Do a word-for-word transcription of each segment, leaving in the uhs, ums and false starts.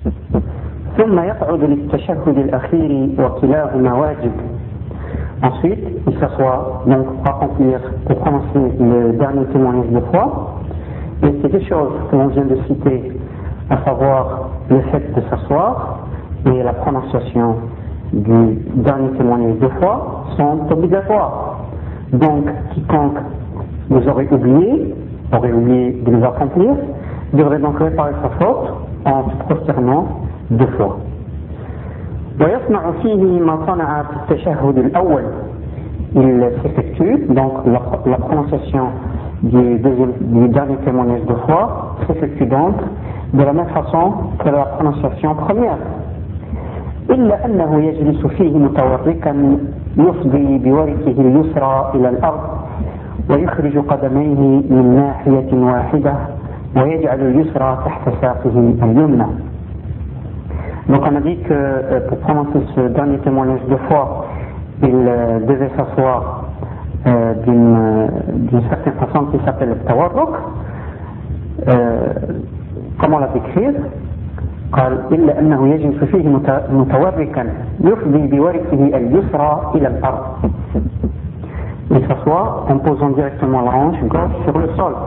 ثم يقعد للتشهد الأخير وكلاهما واجب. Ensuite, il s'assoit donc pour accomplir, pour prononcer le dernier témoignage de foi. Et ces deux choses que l'on vient de citer, à savoir le fait de s'asseoir et la prononciation du dernier témoignage de foi, sont obligatoires. Donc, quiconque vous aurait oublié, aurait oublié de les accomplir, devrait donc réparer sa faute en se prosternant deux fois. ويصنع فيه ما صنع في التشهد الأول. Il s'effectue, donc la, la prononciation du, deuxième, du dernier témoignage de foi s'effectue donc de la même façon que la prononciation première. إلا أنه يجلس فيه متوركا يفضي بوركه اليسرى إلى الأرض ويخرج قدميه من ناحية واحدة ويجعل اليسرى تحت ساقه اليمنى. Donc on a dit que euh, pour prononcer ce dernier témoignage de foi, il euh, devait s'asseoir euh, d'une, euh, d'une certaine façon qui s'appelle le tawarruk. Euh, comment la décrire? قال إلا أنه يجلس فيه متوركا يفضي بوركه اليسرى إلى الأرض. Il s'assoit en posant directement la hanche gauche sur le sol.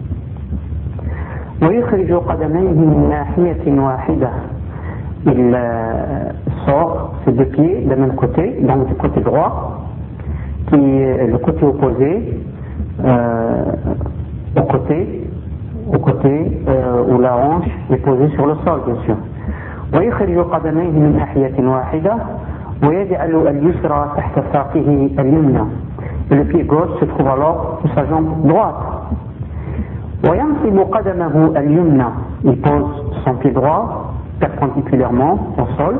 ويخرج قدميه من ناحية واحدة. Il euh, sort ses deux pieds d'un même côté, donc du côté droit, qui est le côté opposé euh, au côté, au côté euh, où la hanche est posée sur le sol, bien sûr. ويخرج قدميه من ناحية واحدة ويجعل اليسرى تحت ساقه اليمنى. Et le pied gauche se trouve alors sur sa jambe droite. وينصب قدمه اليمنى. Il pose son pied droit perpendiculairement au sol.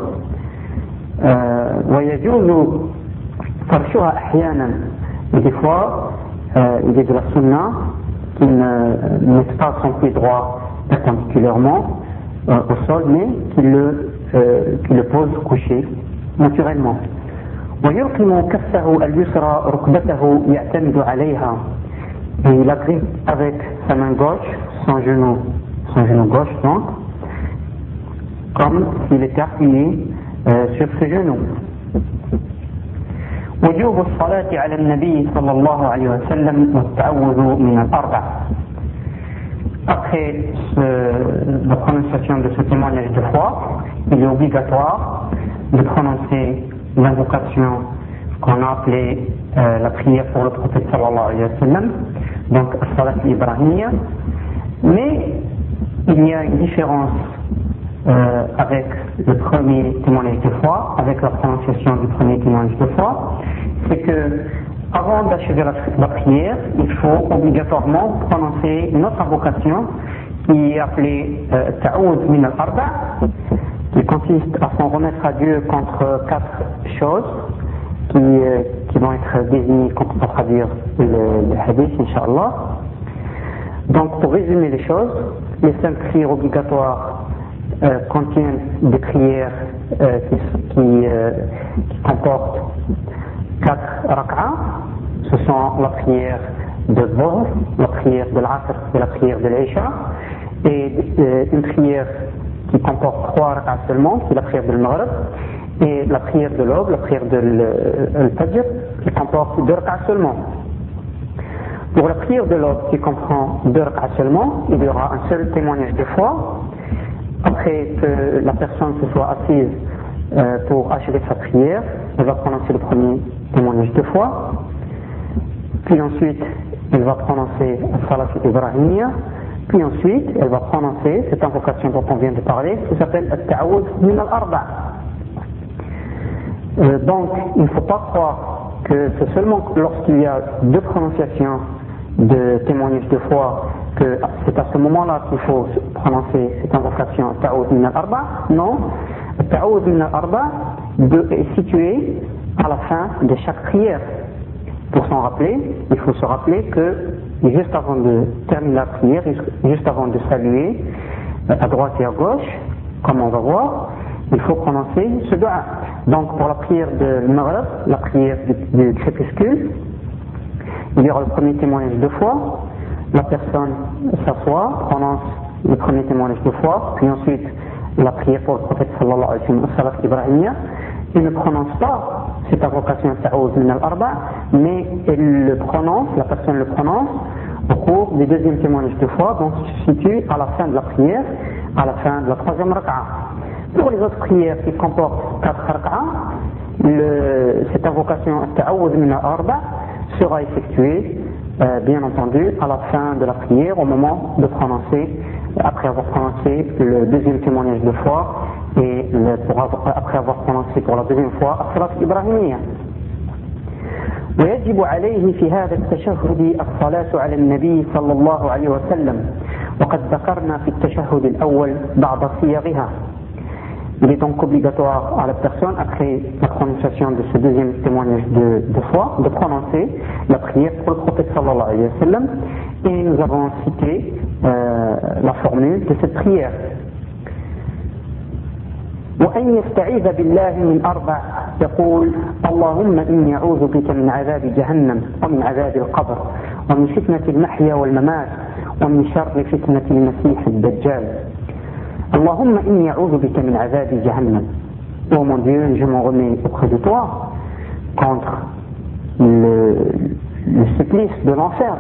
ويجوز فرشها أحيانا. Et des fois, euh, il est de la sunna qu'il ne mette pas son pied droit perpendiculairement euh, au sol, mais qu'il le, euh, qu'il le pose couché naturellement. ويلقم كفه اليسرى ركبته يعتمد عليها. Et il agrippe avec sa main gauche son genou, son genou gauche donc, comme s'il était appuyé euh, sur ce genou. وجوب الصلاة على النبي صلى الله عليه وسلم والتعوذ من الأربع. Après ce, la prononciation de ce témoignage de foi, il est obligatoire de prononcer l'invocation qu'on a appelée euh, la prière pour le prophète sallallahu alayhi wa sallam, donc as-salat ibrahimiyya. Mais il y a une différence euh, avec le premier témoignage de foi, avec la prononciation du premier témoignage de foi, c'est que avant d'achever la, la prière, il faut obligatoirement prononcer une autre invocation qui est appelée euh, ta'oud min al-arba', qui consiste à s'en remettre à Dieu contre quatre choses qui, euh, qui vont être désignées quand on va traduire le, le hadith, Inch'Allah. Donc pour résumer les choses, les cinq prières obligatoires euh, contiennent des prières euh, qui, qui, euh, qui comportent quatre rak'a. Ce sont la prière de Dhuhr, la prière de l'Asr et la prière de l'Isha, et euh, une prière qui comporte trois rak'a seulement, c'est la prière de l'Maghrib, et la prière de l'aube, la prière de l'Fajr, qui comporte deux rak'a seulement. Pour la prière de l'aube qui comprend deux rak'a seulement, il y aura un seul témoignage de foi. Après que la personne se soit assise euh, pour achever sa prière, elle va prononcer le premier témoignage de foi. Puis ensuite, elle va prononcer Salat Ibrahimiyya. Puis ensuite, elle va prononcer cette invocation dont on vient de parler, qui s'appelle At-Ta'awud min al-Arba'. Euh, donc, il ne faut pas croire que c'est seulement lorsqu'il y a deux prononciations de témoignage de foi que c'est à ce moment-là qu'il faut prononcer cette invocation At-Ta'awud min al-Arba'. Non, At-Ta'awud min al-Arba' est situé à la fin de chaque prière. Pour s'en rappeler, il faut se rappeler que juste avant de terminer la prière, juste avant de saluer à droite et à gauche, comme on va voir, il faut prononcer ce dua. Donc pour la prière de Maghrib, la prière du, du crépuscule, il y aura le premier témoignage de foi, la personne s'assoit, prononce le premier témoignage de foi, puis ensuite la prière pour le prophète sallallahu alayhi wa sallam, salat ibrahimiyya, il ne prononce pas cette invocation ta'awuz min al-arba, mais il le prononce, la personne le prononce au cours du deuxième témoignage de foi, donc se situe à la fin de la prière, à la fin de la troisième raka'a. Pour les autres prières qui comportent quatre raka'a, cette invocation ta'awuz min al-arba sera effectuée, euh, bien entendu, à la fin de la prière, au moment de prononcer, après avoir prononcé le deuxième témoignage de foi et le, pour avoir, après avoir prononcé pour la deuxième fois as-salat ibrahimiyya. ويجب عليه في هذا التشهد الصلاة على النبي صلى الله عليه وسلم وقد ذكرنا في التشهد الأول بعض صيغها. Il est donc obligatoire à la personne, après la prononciation de ce deuxième témoignage de, de foi, de prononcer la prière pour le prophète sallallahu alayhi wa sallam. Et nous avons cité euh, la formule de cette prière. وأن يستعيذ بالله من أربع يقول اللهم إني أعوذ بك من عذاب جهنم ومن عذاب القبر ومن فتنة المحيا والممات ومن شر فتنة المسيح الدجال. اللهم إني أعوذ بك من عذاب جهنم. Oh mon Dieu, je m'en remets auprès de toi contre le, le supplice de l'enfer.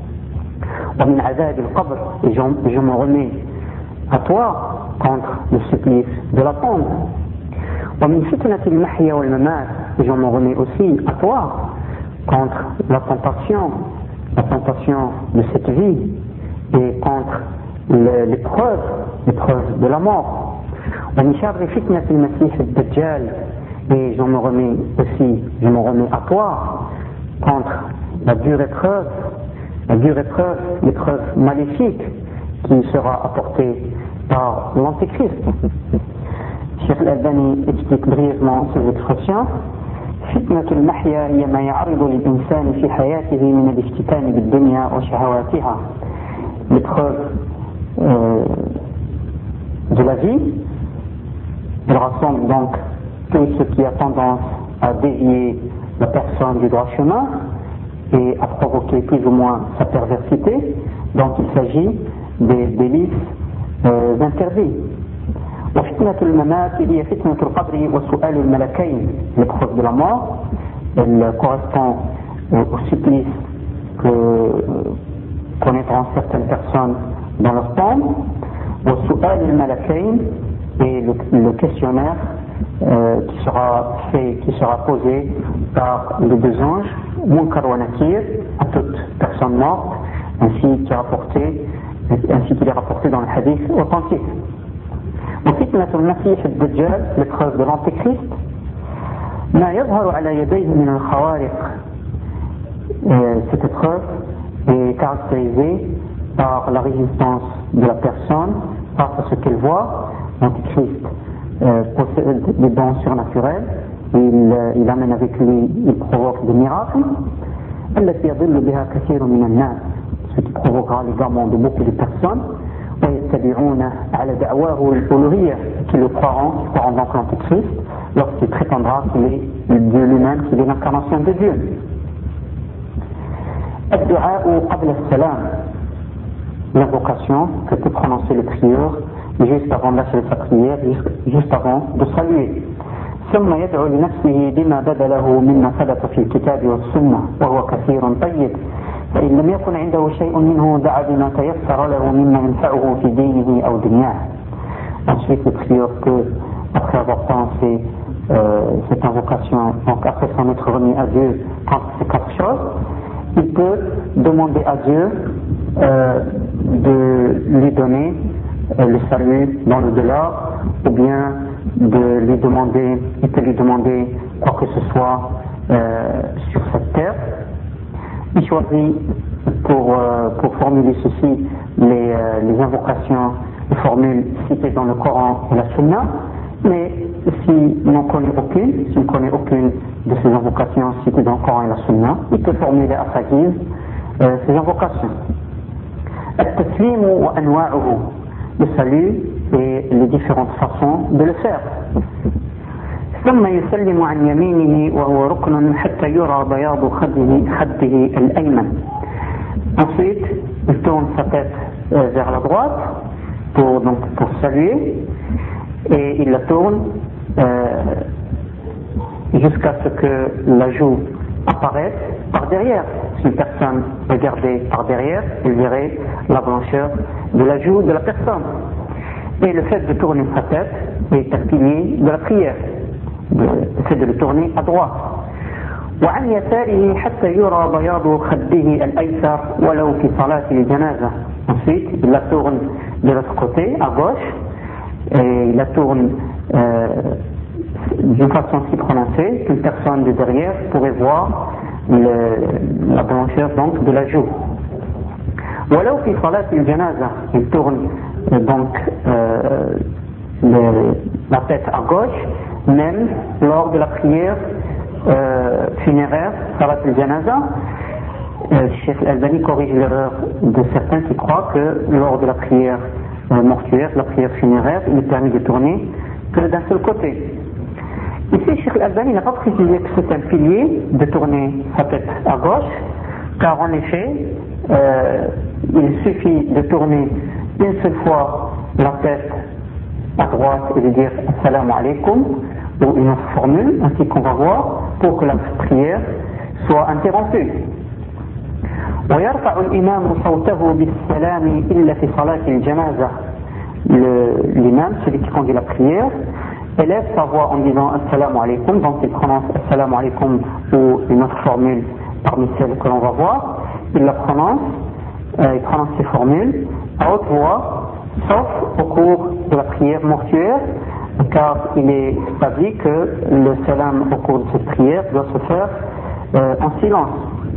ومن عذاب القبر, et je, je m'en remets à toi contre le supplice de la tombe. ومن فتنة المحيا والممات, et je m'en remets aussi à toi contre la tentation, la tentation de cette vie et contre l'épreuve, l'épreuve de la mort. ومن شر فتنة المسيح الدجال, et je me remets aussi, je me remets à toi contre la dure épreuve, la dure épreuve, l'épreuve maléfique qui sera apportée par l'Antéchrist. Cheikh Al-Albani explique brièvement ces expressions. فتنة المحيا هي ما يعرض للإنسان في حياته من الافتتان بالدنيا وشهواتها. L'épreuve euh, de la vie, elle rassemble donc tout ce qui a tendance à dévier la personne du droit chemin et à provoquer plus ou moins sa perversité. Donc il s'agit des délices euh, interdits. وفتنة الممات هي فتنة القبر وسؤال الملكين. L'épreuve de la mort, elle correspond au supplice que connaîtront certaines personnes dans leur tombe, وسؤال الملكين, et le, le questionnaire euh, qui sera fait, qui sera posé par les deux anges, Munkar wa Nakir, à toute personne morte, ainsi qu'il est rapporté, ainsi qu'il est rapporté dans le hadith authentique. وفتنة المسيح الدجال, l'épreuve de l'Antéchrist, ما يظهر على يديه من الخوارق. Cette épreuve est caractérisée par la résistance de la personne face à ce qu'elle voit. L'Antéchrist euh, possède des dons surnaturels, il, euh, il amène avec lui, il provoque des miracles. التي يضل بها كثير من الناس, ce qui provoquera l'égarement de beaucoup de personnes. ويتبعون على دعواه الألوهية, qui le croiront, qui croiront donc l'Antéchrist lorsqu'il prétendra qu'il est Dieu lui-même, qu'il est l'incarnation de Dieu. الدعاء قبل السلام, l'invocation que peut prononcer le prieur juste avant d'achever sa prière, juste avant de saluer. ثم يدعو لنفسه بما بدا له مما ثبت في الكتاب والسنة وهو كثير طيب. فإن لم يكن عنده شيء منه دعا بما تيسر له مما ينفعه في دينه أو دنياه. Ensuite, le prieur peut, après avoir prononcé euh, cette invocation, donc après s'en être remis à Dieu contre ces quatre choses, il peut demander à Dieu euh, de lui donner euh, le salut dans l'au-delà, ou bien de lui demander, il peut lui demander quoi que ce soit euh, sur cette terre. Il choisit pour, euh, pour formuler ceci les, euh, les invocations, les formules citées dans le Coran et la Sunna, mais s'il n'en connaît aucune, s'il ne connaît aucune de ces invocations citées dans le Coran et la Sunna, il peut formuler à sa guise euh, ces invocations. التسليم وأنواعه, le salut et les différentes façons de le faire. ثم يسلم عن يمينه وهو ركن حتى يرى بياض خده خده الأيمن. Ensuite, il tourne sa tête vers la droite pour, donc, pour saluer, et il la tourne euh, jusqu'à ce que la joue apparaisse par derrière. Si une personne regardait par derrière, elle verrait la blancheur de la joue de la personne. Et le fait de tourner sa tête est un pilier de la prière, le fait de le tourner à droite. وعن يساره حتى يرى بياض خده الأيسر ولو في صلاة الجنازة. Ensuite, il la tourne de l'autre côté, à gauche, et il la tourne euh, d'une façon si prononcée qu'une personne de derrière pourrait voir le, la blancheur donc de la joue. ولو في صلاة الجنازة, il tourne euh, donc euh, le, la tête à gauche, même lors de la prière euh, funéraire, Salat al-Janaza. Euh, Cheikh Al-Albani corrige l'erreur de certains qui croient que lors de la prière euh, mortuaire, la prière funéraire, il est permis de tourner que d'un seul côté. Ici, Cheikh Al-Albani n'a pas précisé que c'est un pilier de tourner sa tête à gauche, car en effet, euh, il suffit de tourner une seule fois la tête à droite et de dire Assalamu alaikum, ou une autre formule, ainsi qu'on va voir, pour que la prière soit interrompue. ويرفع الإمام صوته بالسلام إلا في صلاة الجنازة. L'imam, celui qui conduit la prière, élève sa voix en disant Assalamu alaikum, donc il prononce Assalamu alaikum ou une autre formule parmi celles que l'on va voir. Il la prononce, euh, il prononce ces formules à haute voix, sauf au cours de la prière mortuaire, car il est établi que le salam au cours de cette prière doit se faire euh, en silence.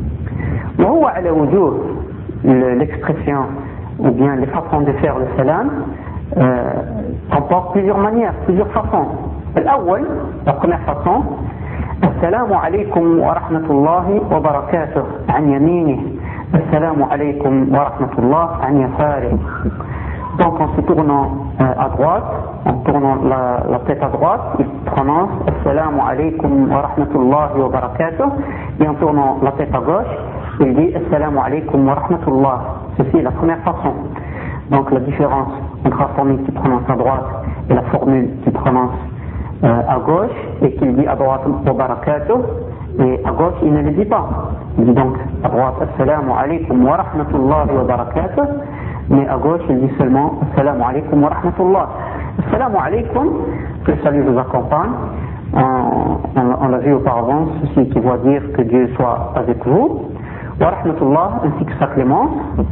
وهو على وجوه, l'expression ou bien les façons de faire le salam euh, comportent plusieurs manières, plusieurs façons. الأول, la première façon, السلام عليكم ورحمة الله وبركاته عن يمينه, السلام عليكم ورحمة الله عن يساره. Donc en se tournant euh, à droite, en tournant la, la tête à droite, il prononce Assalamu alaikum wa rahmatullahi wa barakatuh, et en tournant la tête à gauche, il dit Assalamu alaikum wa rahmatullah. Ceci est la première façon. Donc la différence entre la formule qui prononce à droite et la formule qui prononce euh, à gauche, et qu'il dit à droite wa barakatuh, et à gauche il ne le dit pas. Il dit donc à droite Assalamu alaikum wa rahmatullahi wa barakatuh, mais à gauche il dit seulement Assalamu alaikum wa rahmatullah. Assalamu alaikum, que le salut vous accompagne, on, on, on l'a vu auparavant, ceci qui doit dire que Dieu soit avec vous, wa rahmatullah, ainsi que sa clémence,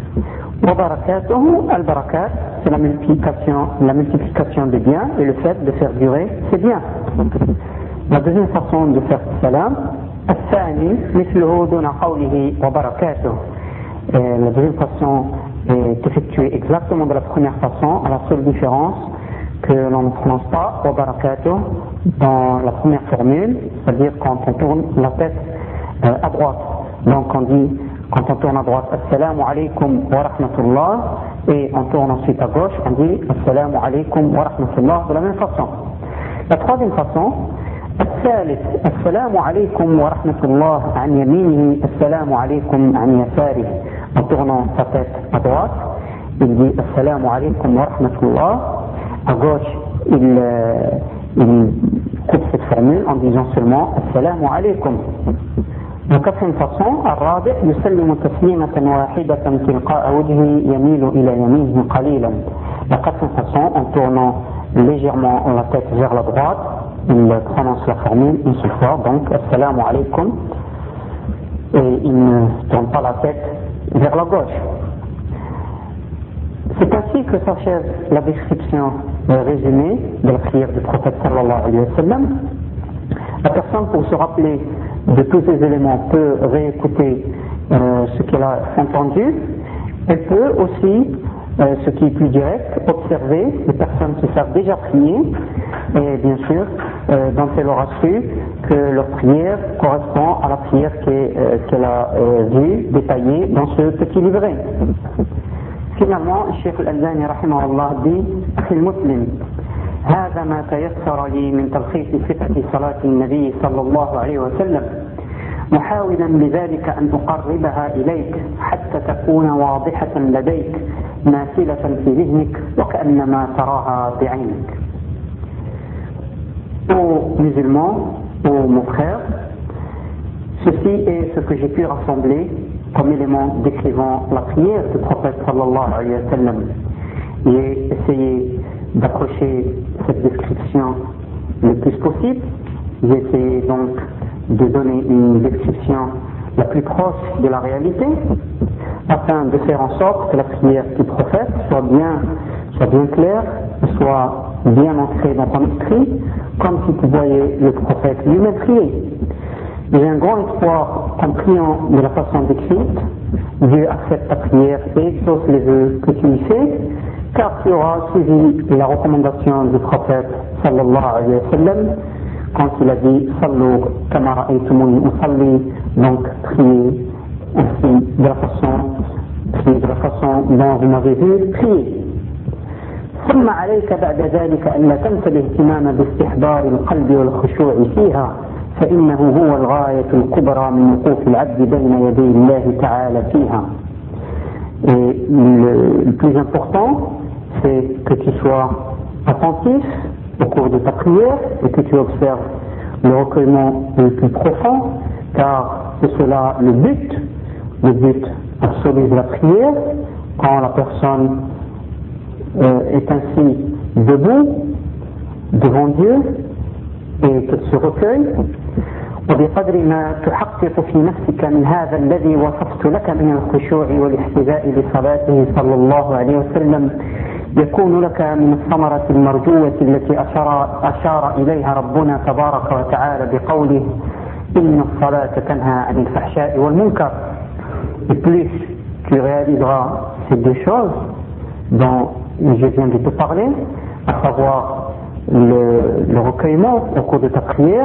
wa barakatuhu, al-barakat, c'est la multiplication, la multiplication des biens et le fait de faire durer ces biens. La deuxième façon de faire salam, الثاني مثله دون قوله وبركاته. La deuxième façon est effectuée exactement de la première façon, à la seule différence que l'on ne prononce pas wa barakatuh dans la première formule, c'est-à-dire quand on tourne la tête euh, à droite. Donc on dit, quand on tourne à droite, Assalamu alaikum wa rahmatullah, et on tourne ensuite à gauche, on dit Assalamu alaikum wa rahmatullah de la même façon. La troisième façon, الثالث السلام عليكم ورحمة الله عن يمينه السلام عليكم عن يساره. En tournant sa tête à droite, il dit Assalamu alaikum wa rahmatullah. À gauche, il, euh, il coupe cette formule en disant seulement Assalamu alaikum. La quatrième façon, الرابع يسلم تسليمة واحدة تلقاء وجهه يميل إلى يمينه قليلا. La quatrième façon, en tournant légèrement la tête vers la droite, il prononce la formule une seule fois, donc Assalamu alaikum, et il ne tourne pas la tête vers la gauche. C'est ainsi que s'achève la description euh, résumée de la prière du prophète sallallahu alayhi wa sallam. La personne, pour se rappeler de tous ces éléments, peut réécouter euh, ce qu'elle a entendu. Elle peut aussi, euh, ce qui est plus direct, observer les personnes qui savent déjà prier, et bien sûr, euh, dont elle aura su que leur prière correspond à la prière qu'elle, euh, qu'elle a euh, vue, détaillée dans ce petit livret. Finalement, Cheikh Al-Albani rahimahullah dit أخي المسلم هذا ما تيسر لي من تلخيص صفة صلاة النبي صلى الله عليه وسلم محاولا بذلك أن أقربها إليك حتى تكون واضحة لديك ماثلة في ذهنك وكأنما تراها بعينك. Aux musulmans, aux mon frère, ceci est ce que j'ai pu rassembler comme élément décrivant la prière du prophète sallallahu alayhi wa sallam. J'ai essayé d'approcher cette description le plus possible. J'ai essayé donc de donner une description la plus proche de la réalité, afin de faire en sorte que la prière du prophète soit bien, soit bien claire, soit bien ancrée dans ton esprit, comme si tu voyais le prophète lui-même prier. J'ai un grand espoir en priant de la façon décrite. Dieu accepte ta prière et exauce les vœux que tu y fais, car tu auras suivi la recommandation du prophète sallallahu alayhi wa sallam quand il a dit Sallu kama ra'aytumuni usalli, donc priez ainsi de la façon, priez de la façon dont vous m'avez vu prier. ثم عليك بعد ذلك أن لا تنسى الاهتمام باستحضار القلب والخشوع فيها فإنه هو الغاية الكبرى من وقوف العبد بين يدي الله تعالى فيها. Et le, le plus important, c'est que tu sois attentif au cours de ta prière et que tu observes le recueillement le plus profond, car c'est cela le but, le but absolu de la prière, quand la personne euh, est ainsi debout devant Dieu et qu'elle se recueille. وبقدر ما تحقق في نفسك من هذا الذي وصفت لك من الخشوع والاحتذاء لصلاته صلى الله عليه وسلم يكون لك من الثمرة المرجوة التي أشار, أشار إليها ربنا تبارك وتعالى بقوله إن الصلاة تنهى عن الفحشاء والمنكر. Et plus tu réaliseras ces deux choses dont je viens de te parler, à savoir le, le recueillement au cours de ta prière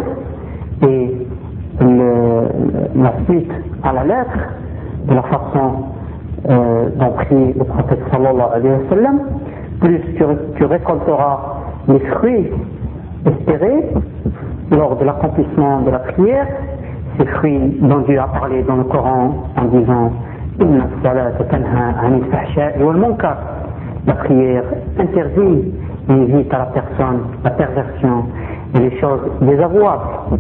et le, la suite à la lettre de la façon euh, dont prie le prophète sallallahu alayhi wa sallam, plus tu, tu récolteras les fruits espérés lors de l'accomplissement de la prière, ces fruits dont Dieu a parlé dans le Coran en disant Inna as-salata tanha 'anil fahsha'i wal munkar. La prière interdit et évite à la personne la perversion et les choses désavouables.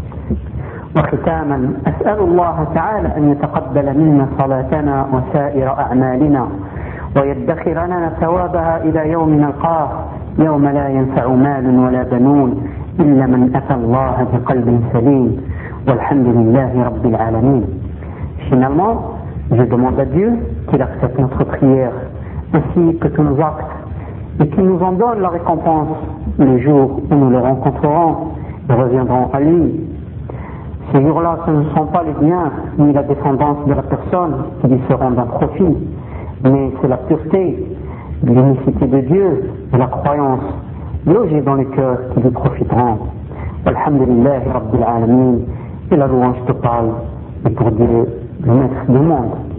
وختاما أسأل الله تعالى أن يتقبل منا صلاتنا وسائر أعمالنا ويدخر لنا ثوابها إلى يوم نلقاه يوم لا ينفع مال ولا بنون إلا من أتى الله بقلب سليم والحمد لله رب العالمين. Finalement, je demande à Dieu qu'il accepte notre prière ainsi que tous nos actes et qu'il nous en donne la récompense le jour où nous le rencontrerons et reviendrons à lui. Ces jours-là, ce ne sont pas les biens ni la descendance de la personne qui lui seront d'un profit, mais c'est la pureté, l'unicité de Dieu et la croyance logée dans les cœurs qui lui profiteront. Alhamdulillah Rabbil Alamin, et la louange totale est pour Dieu, le maître du monde.